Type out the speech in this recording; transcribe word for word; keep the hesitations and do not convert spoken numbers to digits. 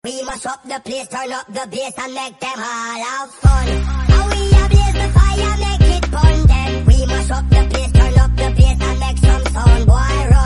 We mash up the place, turn up the bass and make them all have fun. How we a blaze the fire, make it fun then. We mash up the place, turn up the bass and make some sound, boy.